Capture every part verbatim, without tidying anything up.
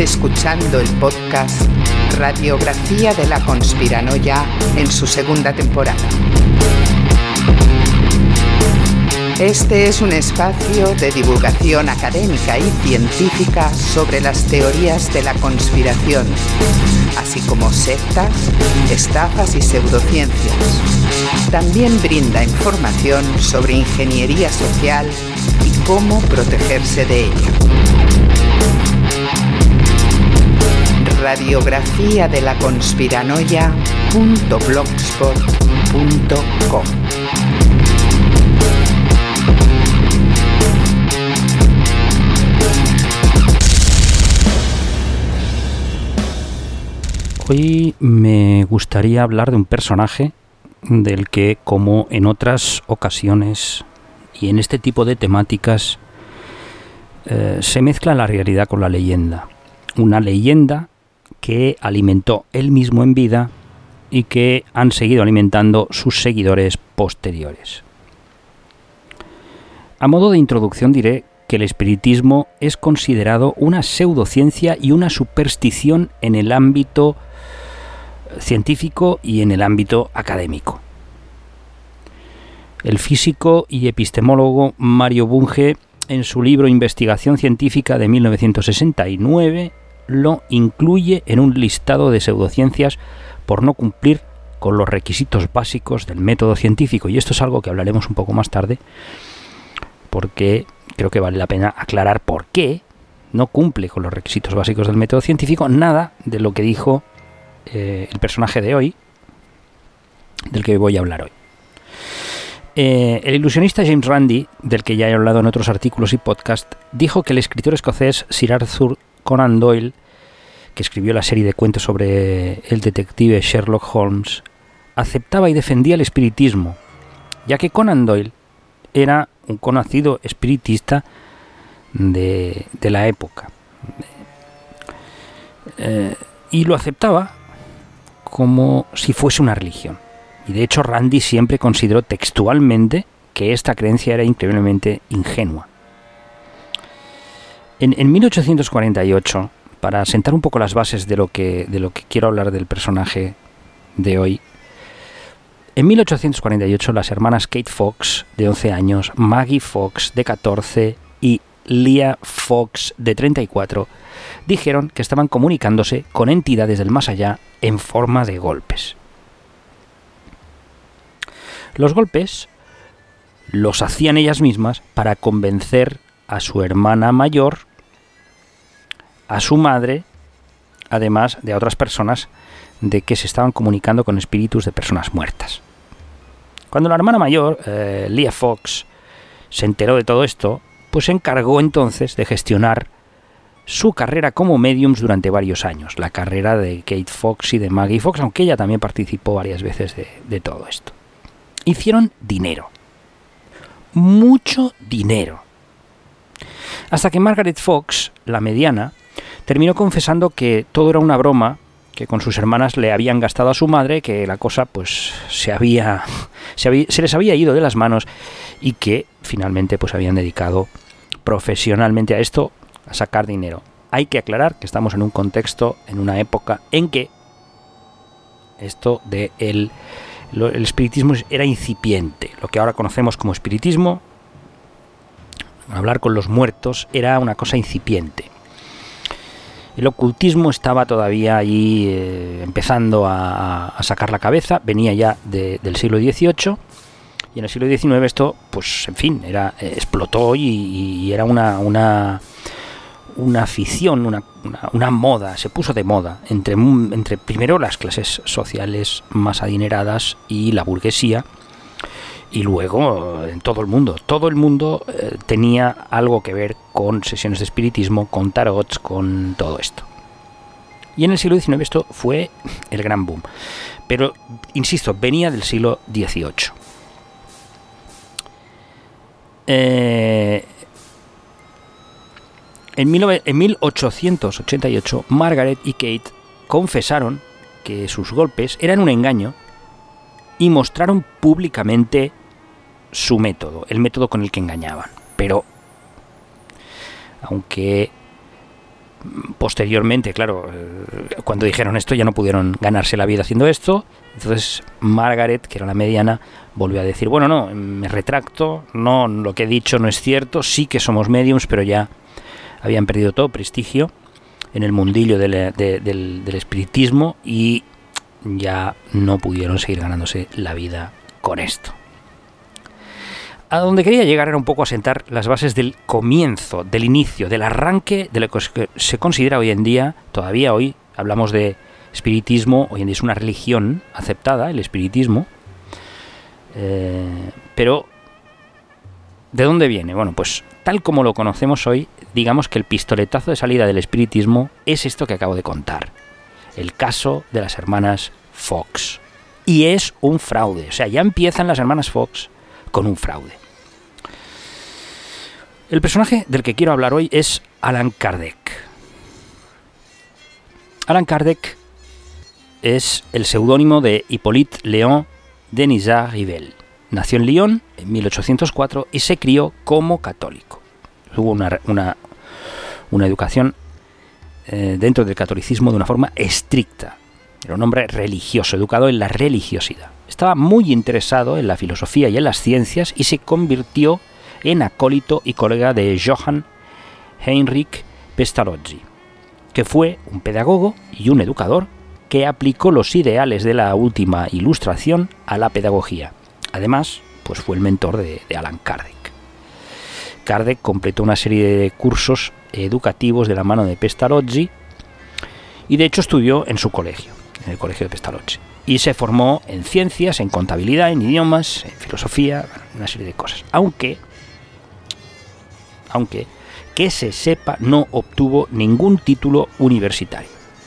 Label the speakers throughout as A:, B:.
A: escuchando el podcast Radiografía de la Conspiranoia en su segunda temporada. Este es un espacio de divulgación académica y científica sobre las teorías de la conspiración, así como sectas, estafas y pseudociencias. También brinda información sobre ingeniería social y cómo protegerse de ella. Radiografía de la Conspiranoia punto blogspot punto com.
B: Hoy me gustaría hablar de un personaje del que, como en otras ocasiones y en este tipo de temáticas, eh, se mezcla la realidad con la leyenda. Una leyenda que alimentó él mismo en vida y que han seguido alimentando sus seguidores posteriores. A modo de introducción diré que el espiritismo es considerado una pseudociencia y una superstición en el ámbito científico y en el ámbito académico. El físico y epistemólogo Mario Bunge, en su libro Investigación Científica de mil novecientos sesenta y nueve, lo incluye en un listado de pseudociencias por no cumplir con los requisitos básicos del método científico. Y esto es algo que hablaremos un poco más tarde, porque creo que vale la pena aclarar por qué no cumple con los requisitos básicos del método científico nada de lo que dijo eh, el personaje de hoy, del que voy a hablar hoy. Eh, el ilusionista James Randi, del que ya he hablado en otros artículos y podcast, dijo que el escritor escocés Sir Arthur Conan Doyle, que escribió la serie de cuentos sobre el detective Sherlock Holmes, aceptaba y defendía el espiritismo, ya que Conan Doyle era un conocido espiritista de, de la época. Eh, y lo aceptaba como si fuese una religión. Y de hecho Randi siempre consideró textualmente que esta creencia era increíblemente ingenua. En, en mil ochocientos cuarenta y ocho, para sentar un poco las bases de lo que, de lo que quiero hablar del personaje de hoy, en mil ochocientos cuarenta y ocho las hermanas Kate Fox, de once años, Maggie Fox, de catorce, y Leah Fox, de treinta y cuatro, dijeron que estaban comunicándose con entidades del más allá en forma de golpes. Los golpes los hacían ellas mismas para convencer a su hermana mayor, a su madre, además de a otras personas, de que se estaban comunicando con espíritus de personas muertas. Cuando la hermana mayor, eh, Leah Fox, se enteró de todo esto, pues se encargó entonces de gestionar su carrera como mediums durante varios años, la carrera de Kate Fox y de Maggie Fox, aunque ella también participó varias veces de, de todo esto. Hicieron dinero, mucho dinero, hasta que Margaret Fox, la mediana, terminó confesando que todo era una broma, que con sus hermanas le habían gastado a su madre, que la cosa pues se había se, había, se les había ido de las manos y que finalmente pues habían dedicado profesionalmente a esto, a sacar dinero. Hay que aclarar que estamos en un contexto, en una época en que esto de el, lo, el espiritismo era incipiente. Lo que ahora conocemos como espiritismo, hablar con los muertos, era una cosa incipiente. El ocultismo estaba todavía allí eh, empezando a, a sacar la cabeza, venía ya de, del siglo dieciocho, y en el siglo diecinueve esto, pues en fin, era eh, explotó y, y era una, una, una afición, una, una, una moda, se puso de moda entre, entre primero las clases sociales más adineradas y la burguesía, y luego en todo el mundo. Todo el mundo eh, tenía algo que ver con sesiones de espiritismo, con tarots, con todo esto. Y en el siglo diecinueve esto fue el gran boom. Pero, insisto, venía del siglo dieciocho. Eh, en, en mil ochocientos ochenta y ocho, Margaret y Kate confesaron que sus golpes eran un engaño y mostraron públicamente su método, el método con el que engañaban. Pero, aunque Posteriormente, claro, cuando dijeron esto ya no pudieron ganarse la vida haciendo esto. Entonces Margaret, que era la mediana, volvió a decir, bueno, no, me retracto, no, lo que he dicho no es cierto, sí que somos mediums, pero ya habían perdido todo prestigio en el mundillo del, de, del, del espiritismo y ya no pudieron seguir ganándose la vida con esto. A donde quería llegar era un poco a sentar las bases del comienzo, del inicio, del arranque de lo que se considera hoy en día, todavía hoy hablamos de espiritismo, hoy en día es una religión aceptada, el espiritismo, eh, pero ¿de dónde viene? Bueno, pues tal como lo conocemos hoy, digamos que el pistoletazo de salida del espiritismo es esto que acabo de contar, el caso de las hermanas Fox. Y es un fraude, o sea, ya empiezan las hermanas Fox con un fraude. El personaje del que quiero hablar hoy es Allan Kardec. Allan Kardec es el seudónimo de Hippolyte Léon Denisard-Rivelle. Nació en Lyon en mil ochocientos cuatro y se crió como católico. Tuvo una, una, una educación eh, dentro del catolicismo de una forma estricta. Era un hombre religioso, educado en la religiosidad. Estaba muy interesado en la filosofía y en las ciencias y se convirtió en acólito y colega de Johann Heinrich Pestalozzi, que fue un pedagogo y un educador que aplicó los ideales de la última Ilustración a la pedagogía. Además, pues fue el mentor de, de Allan Kardec. Kardec completó una serie de cursos educativos de la mano de Pestalozzi y de hecho estudió en su colegio, en el colegio de Pestalozzi. Y se formó en ciencias, en contabilidad, en idiomas, en filosofía, una serie de cosas. Aunque, aunque, que se sepa, no obtuvo ningún título universitario.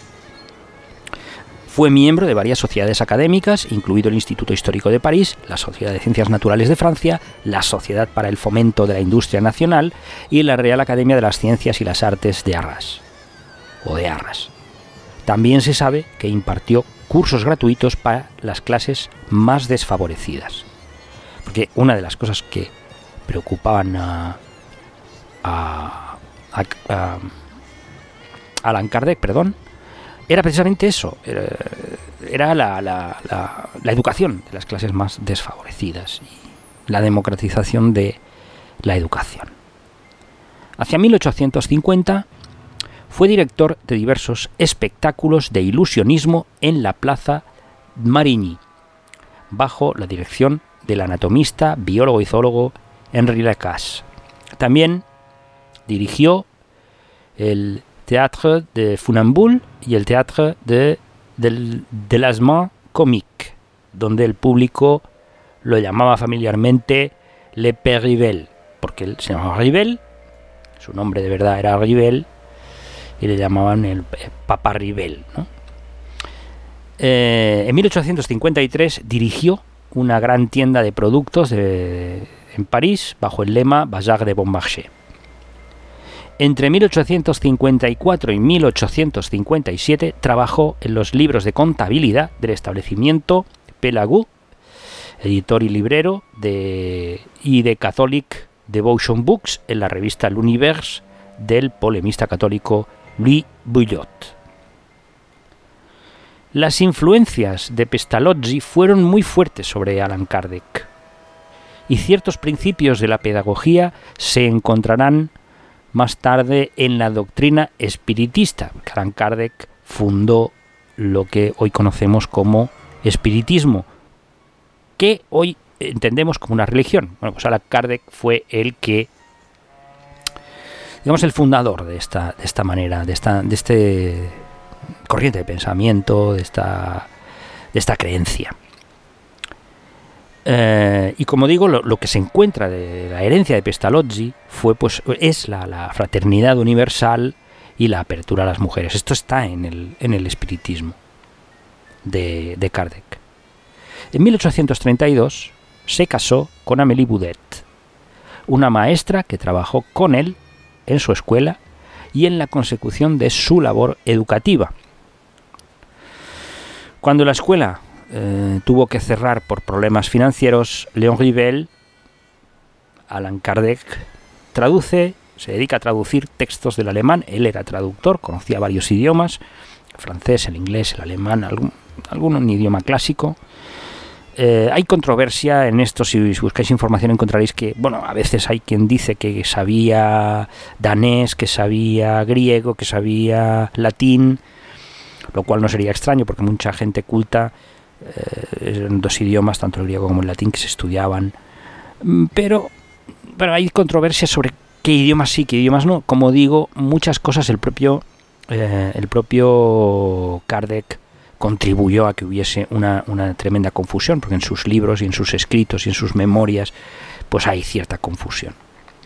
B: Fue miembro de varias sociedades académicas, incluido el Instituto Histórico de París, la Sociedad de Ciencias Naturales de Francia, la Sociedad para el Fomento de la Industria Nacional y la Real Academia de las Ciencias y las Artes de Arras, o de Arras. También se sabe que impartió cursos gratuitos para las clases más desfavorecidas. Porque una de las cosas que preocupaban a, a, a, a Allan Kardec, perdón, era precisamente eso, era, era la, la, la, la educación de las clases más desfavorecidas y la democratización de la educación. Hacia mil ochocientos cincuenta fue director de diversos espectáculos de ilusionismo en la Plaza Marigny, bajo la dirección del anatomista, biólogo y zoólogo Henri Lacasse. También dirigió el Théâtre de Funambule y el Théâtre de, de, de las Mains Comiques, donde el público lo llamaba familiarmente Le Père Rivelle, porque él se llamaba Rivelle, su nombre de verdad era Rivelle, y le llamaban el Papa Rivelle, ¿no? Eh, en mil ochocientos cincuenta y tres dirigió una gran tienda de productos de, en París bajo el lema Bazar de Bon Marché. Entre mil ochocientos cincuenta y cuatro y mil ochocientos cincuenta y siete trabajó en los libros de contabilidad del establecimiento Pelagou, editor y librero de, y de Catholic Devotion Books en la revista L'Univers del polemista católico Louis Bouillot. Las influencias de Pestalozzi fueron muy fuertes sobre Allan Kardec, y ciertos principios de la pedagogía se encontrarán más tarde en la doctrina espiritista. Allan Kardec fundó lo que hoy conocemos como espiritismo, que hoy entendemos como una religión. Bueno, pues Allan Kardec fue el que, digamos, el fundador de esta, de esta manera, de esta, de este corriente de pensamiento, de esta, de esta creencia. Eh, y como digo, lo, lo que se encuentra de la herencia de Pestalozzi fue, pues, es la, la fraternidad universal y la apertura a las mujeres. Esto está en el, en el espiritismo de, de Kardec. En mil ochocientos treinta y dos se casó con Amélie Boudet, una maestra que trabajó con él en su escuela y en la consecución de su labor educativa. Cuando la escuela eh, tuvo que cerrar por problemas financieros, Léon Rivelle, Allan Kardec, traduce se dedica a traducir textos del alemán. Él era traductor, conocía varios idiomas, el francés, el inglés, el alemán, algún, algún idioma clásico. Eh, hay controversia en esto. Si buscáis información encontraréis que, bueno, a veces hay quien dice que sabía danés, que sabía griego, que sabía latín, lo cual no sería extraño porque mucha gente culta, eh, eran dos idiomas, tanto el griego como el latín, que se estudiaban. Pero, pero hay controversia sobre qué idiomas sí, qué idiomas no. Como digo, muchas cosas el propio, eh, el propio Kardec contribuyó a que hubiese una, una tremenda confusión, porque en sus libros y en sus escritos y en sus memorias pues hay cierta confusión.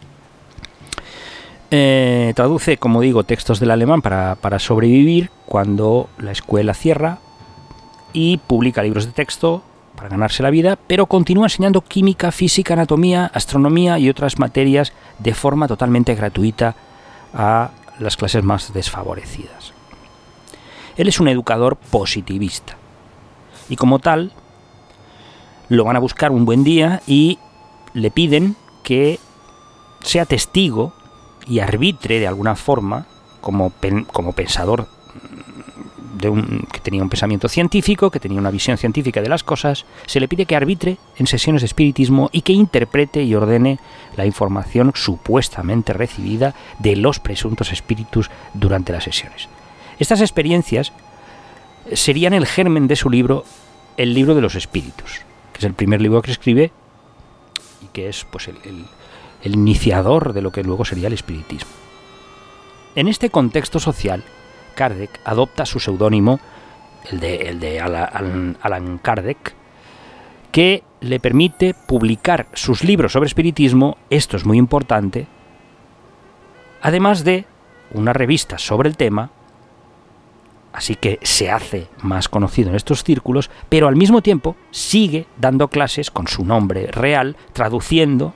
B: Eh, traduce, como digo, textos del alemán para, para sobrevivir cuando la escuela cierra, y publica libros de texto para ganarse la vida, pero continúa enseñando química, física, anatomía, astronomía y otras materias de forma totalmente gratuita a las clases más desfavorecidas. Él es un educador positivista y como tal lo van a buscar un buen día y le piden que sea testigo y arbitre de alguna forma como, pen, como pensador de un, que tenía un pensamiento científico, que tenía una visión científica de las cosas. Se le pide que arbitre en sesiones de espiritismo y que interprete y ordene la información supuestamente recibida de los presuntos espíritus durante las sesiones. Estas experiencias serían el germen de su libro, El libro de los espíritus, que es el primer libro que escribe y que es pues el, el, el iniciador de lo que luego sería el espiritismo. En este contexto social, Kardec adopta su seudónimo, el de, el de Alan, Alan Kardec, que le permite publicar sus libros sobre espiritismo, esto es muy importante, además de una revista sobre el tema. Así que se hace más conocido en estos círculos, pero al mismo tiempo sigue dando clases con su nombre real, traduciendo.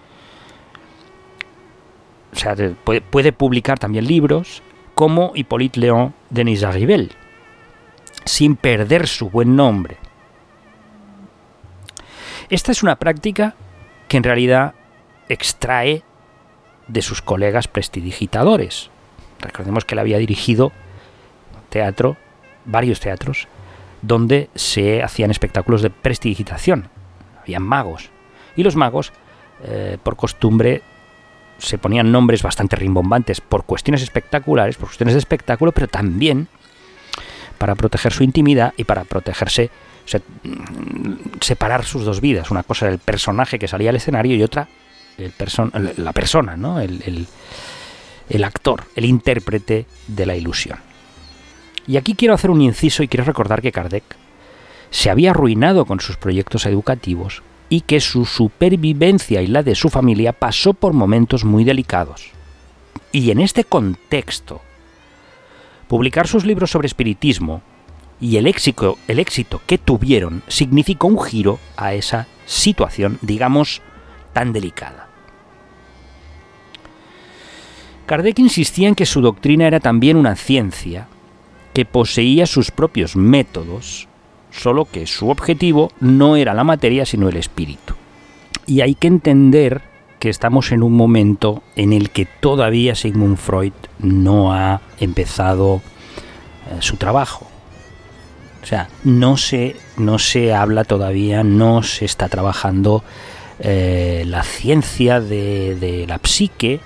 B: O sea, puede, puede publicar también libros como Hippolyte Léon Denis Arrivel, sin perder su buen nombre. Esta es una práctica que en realidad extrae de sus colegas prestidigitadores. Recordemos que él había dirigido teatro, varios teatros, donde se hacían espectáculos de prestidigitación. Habían magos. Y los magos, eh, por costumbre, se ponían nombres bastante rimbombantes por cuestiones espectaculares, por cuestiones de espectáculo, pero también para proteger su intimidad y para protegerse, o sea, separar sus dos vidas. Una cosa era el personaje que salía al escenario y otra el person- la persona, ¿no? el, el, el actor, el intérprete de la ilusión. Y aquí quiero hacer un inciso y quiero recordar que Kardec se había arruinado con sus proyectos educativos y que su supervivencia y la de su familia pasó por momentos muy delicados. Y en este contexto, publicar sus libros sobre espiritismo y el éxito, el éxito que tuvieron significó un giro a esa situación, digamos, tan delicada. Kardec insistía en que su doctrina era también una ciencia que poseía sus propios métodos, solo que su objetivo no era la materia sino el espíritu. Y hay que entender que estamos en un momento en el que todavía Sigmund Freud no ha empezado eh, su trabajo. O sea, no se, no se habla todavía, no se está trabajando eh, la ciencia de, de la psique,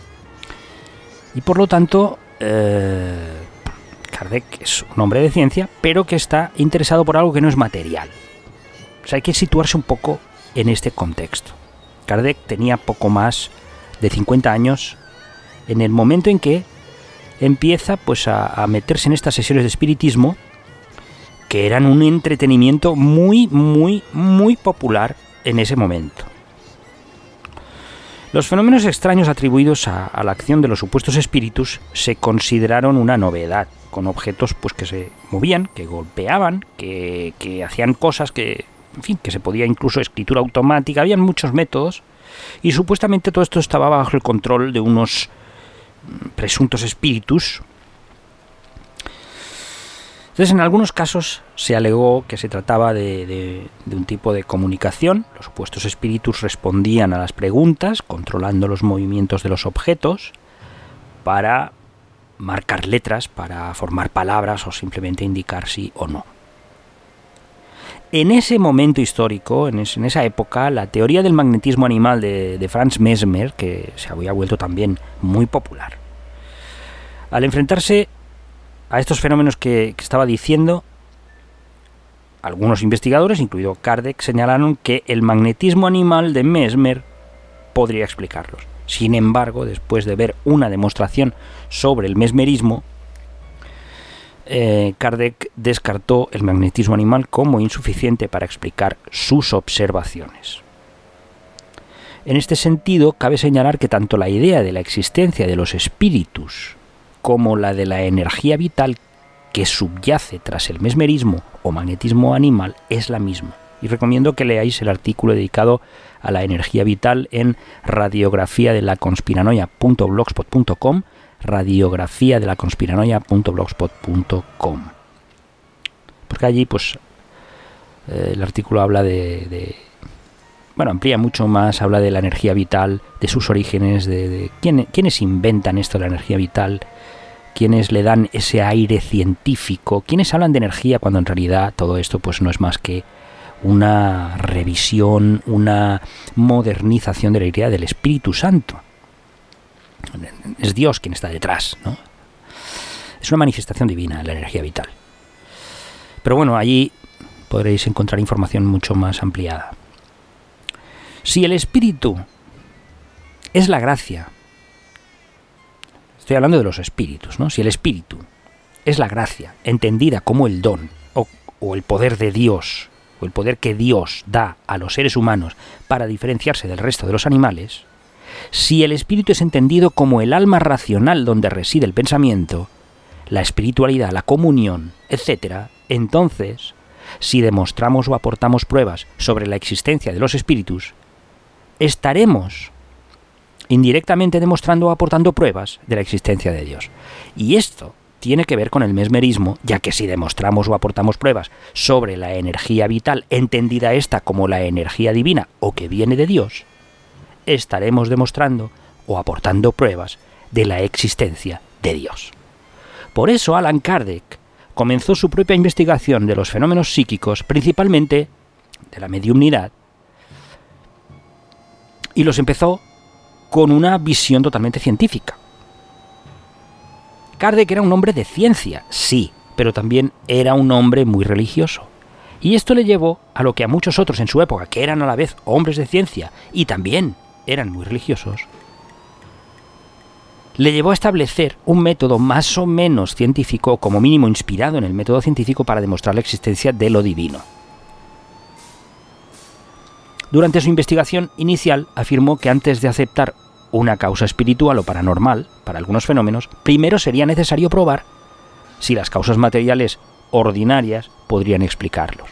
B: y por lo tanto eh, Kardec es un hombre de ciencia, pero que está interesado por algo que no es material. O sea, hay que situarse un poco en este contexto. Kardec tenía poco más de cincuenta años en el momento en que empieza pues a, a meterse en estas sesiones de espiritismo, que eran un entretenimiento muy, muy, muy popular en ese momento. Los fenómenos extraños atribuidos a, a la acción de los supuestos espíritus se consideraron una novedad, con objetos pues que se movían, que golpeaban, que, que hacían cosas que, en fin, que se podía incluso escritura automática, habían muchos métodos, y supuestamente todo esto estaba bajo el control de unos presuntos espíritus. Entonces, en algunos casos se alegó que se trataba de, de, de un tipo de comunicación. Los supuestos espíritus respondían a las preguntas, controlando los movimientos de los objetos, para marcar letras, para formar palabras o simplemente indicar sí o no. En ese momento histórico, en, es, en esa época, la teoría del magnetismo animal de, de Franz Mesmer, que se había vuelto también muy popular, al enfrentarse a estos fenómenos que, que estaba diciendo, algunos investigadores, incluido Kardec, señalaron que el magnetismo animal de Mesmer podría explicarlos. Sin embargo, después de ver una demostración sobre el mesmerismo, eh, Kardec descartó el magnetismo animal como insuficiente para explicar sus observaciones. En este sentido, cabe señalar que tanto la idea de la existencia de los espíritus como la de la energía vital que subyace tras el mesmerismo o magnetismo animal es la misma. Y recomiendo que leáis el artículo dedicado a la energía vital en radiografía de la conspiranoia punto blogspot punto com, radiografía de la conspiranoia punto blogspot punto com. Porque allí, pues, eh, el artículo habla de, de, bueno, amplía mucho más, habla de la energía vital, de sus orígenes, de, de quién, quiénes inventan esto de la energía vital, quiénes le dan ese aire científico, quiénes hablan de energía cuando en realidad todo esto pues no es más que una revisión, una modernización de la idea del Espíritu Santo. Es Dios quien está detrás, ¿no? Es una manifestación divina la energía vital. Pero bueno, allí podréis encontrar información mucho más ampliada. Si el Espíritu es la gracia, estoy hablando de los espíritus, ¿no? Si el Espíritu es la gracia, entendida como el don o, o el poder de Dios, o el poder que Dios da a los seres humanos para diferenciarse del resto de los animales, si el espíritu es entendido como el alma racional donde reside el pensamiento, la espiritualidad, la comunión, etcétera, entonces, si demostramos o aportamos pruebas sobre la existencia de los espíritus, estaremos indirectamente demostrando o aportando pruebas de la existencia de Dios. Y esto tiene que ver con el mesmerismo, ya que si demostramos o aportamos pruebas sobre la energía vital, entendida esta como la energía divina o que viene de Dios, estaremos demostrando o aportando pruebas de la existencia de Dios. Por eso Allan Kardec comenzó su propia investigación de los fenómenos psíquicos, principalmente de la mediumnidad, y los empezó con una visión totalmente científica. Kardec era un hombre de ciencia, sí, pero también era un hombre muy religioso. Y esto le llevó a lo que a muchos otros en su época, que eran a la vez hombres de ciencia y también eran muy religiosos, le llevó a establecer un método más o menos científico, como mínimo inspirado en el método científico, para demostrar la existencia de lo divino. Durante su investigación inicial afirmó que antes de aceptar una causa espiritual o paranormal para algunos fenómenos, primero sería necesario probar si las causas materiales ordinarias podrían explicarlos.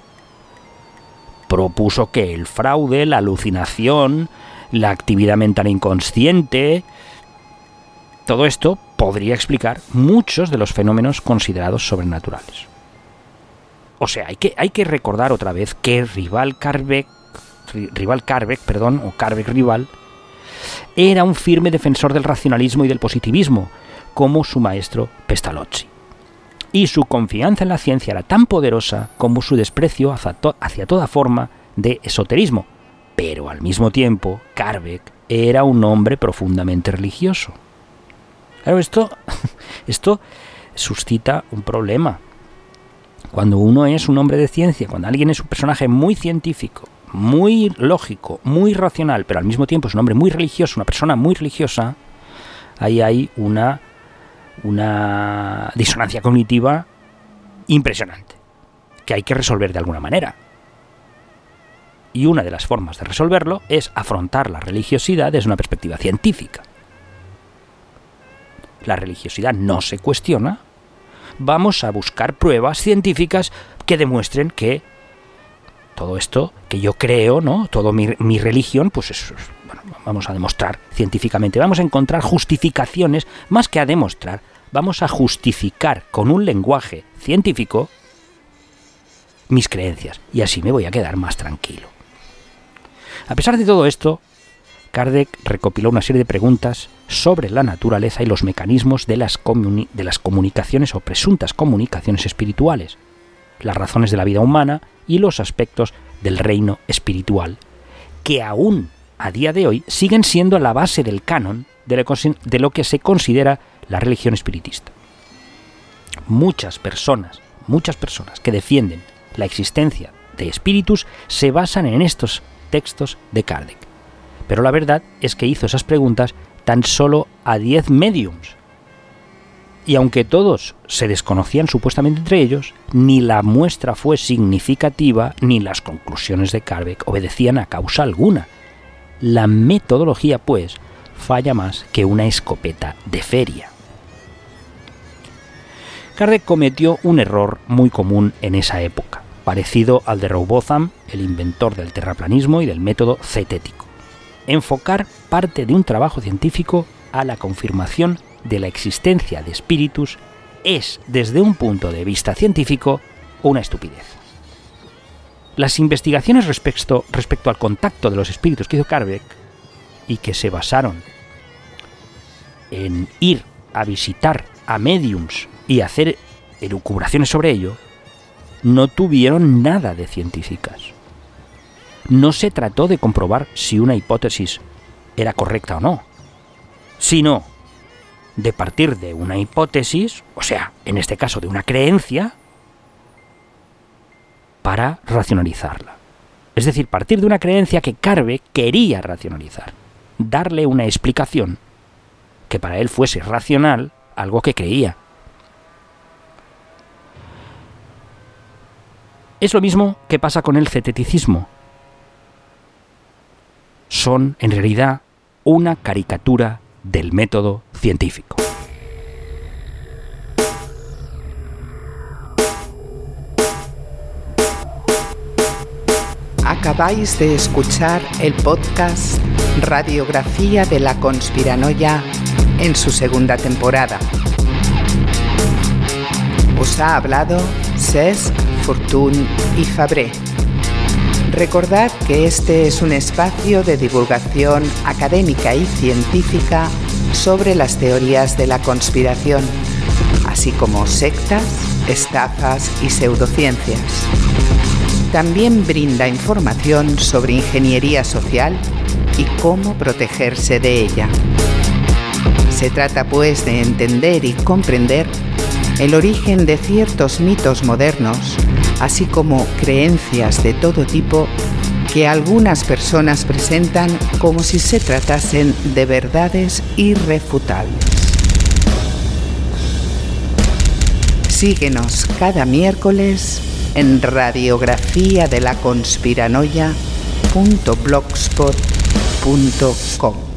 B: Propuso que el fraude, la alucinación, la actividad mental inconsciente, todo esto podría explicar muchos de los fenómenos considerados sobrenaturales. O sea, hay que, hay que recordar otra vez que Rival Kardec, Rival Kardec, perdón, o Kardec Rival, era un firme defensor del racionalismo y del positivismo, como su maestro Pestalozzi. Y su confianza en la ciencia era tan poderosa como su desprecio hacia, to- hacia toda forma de esoterismo. Pero al mismo tiempo, Kardec era un hombre profundamente religioso. Claro, esto, esto suscita un problema. Cuando uno es un hombre de ciencia, cuando alguien es un personaje muy científico, muy lógico, muy racional, pero al mismo tiempo es un hombre muy religioso, una persona muy religiosa, ahí hay una, una disonancia cognitiva impresionante, que hay que resolver de alguna manera. Y una de las formas de resolverlo es afrontar la religiosidad desde una perspectiva científica. La religiosidad no se cuestiona, vamos a buscar pruebas científicas que demuestren que todo esto que yo creo, ¿no? Todo mi, mi religión, pues eso, bueno, vamos a demostrar científicamente, vamos a encontrar justificaciones, más que a demostrar, vamos a justificar con un lenguaje científico mis creencias y así me voy a quedar más tranquilo. A pesar de todo esto, Kardec recopiló una serie de preguntas sobre la naturaleza y los mecanismos de las, comuni- de las comunicaciones o presuntas comunicaciones espirituales, las razones de la vida humana y los aspectos del reino espiritual, que aún a día de hoy siguen siendo la base del canon de lo, de lo que se considera la religión espiritista. Muchas personas, muchas personas que defienden la existencia de espíritus se basan en estos textos de Kardec. Pero la verdad es que hizo esas preguntas tan solo a diez médiums. Y aunque todos se desconocían supuestamente entre ellos, ni la muestra fue significativa, ni las conclusiones de Kardec obedecían a causa alguna. La metodología, pues, falla más que una escopeta de feria. Kardec cometió un error muy común en esa época, parecido al de Rowbotham, el inventor del terraplanismo y del método cetético. Enfocar parte de un trabajo científico a la confirmación de la existencia de espíritus es, desde un punto de vista científico, una estupidez. Las investigaciones respecto, respecto al contacto de los espíritus que hizo Kardec y que se basaron en ir a visitar a médiums y hacer elucubraciones sobre ello, no tuvieron nada de científicas. No se trató de comprobar si una hipótesis era correcta o no, sino de partir de una hipótesis, o sea, en este caso de una creencia, para racionalizarla. Es decir, partir de una creencia que Kardec quería racionalizar, darle una explicación que para él fuese racional, algo que creía. Es lo mismo que pasa con el ceteticismo. Son, en realidad, una caricatura del método científico.
A: Acabáis de escuchar el podcast Radiografía de la Conspiranoia en su segunda temporada. Os ha hablado Cesc, Fortuny y Fabré. Recordad que este es un espacio de divulgación académica y científica sobre las teorías de la conspiración, así como sectas, estafas y pseudociencias. También brinda información sobre ingeniería social y cómo protegerse de ella. Se trata, pues, de entender y comprender el origen de ciertos mitos modernos, así como creencias de todo tipo que algunas personas presentan como si se tratasen de verdades irrefutables. Síguenos cada miércoles en radiografía de la conspiranoia punto blogspot punto com.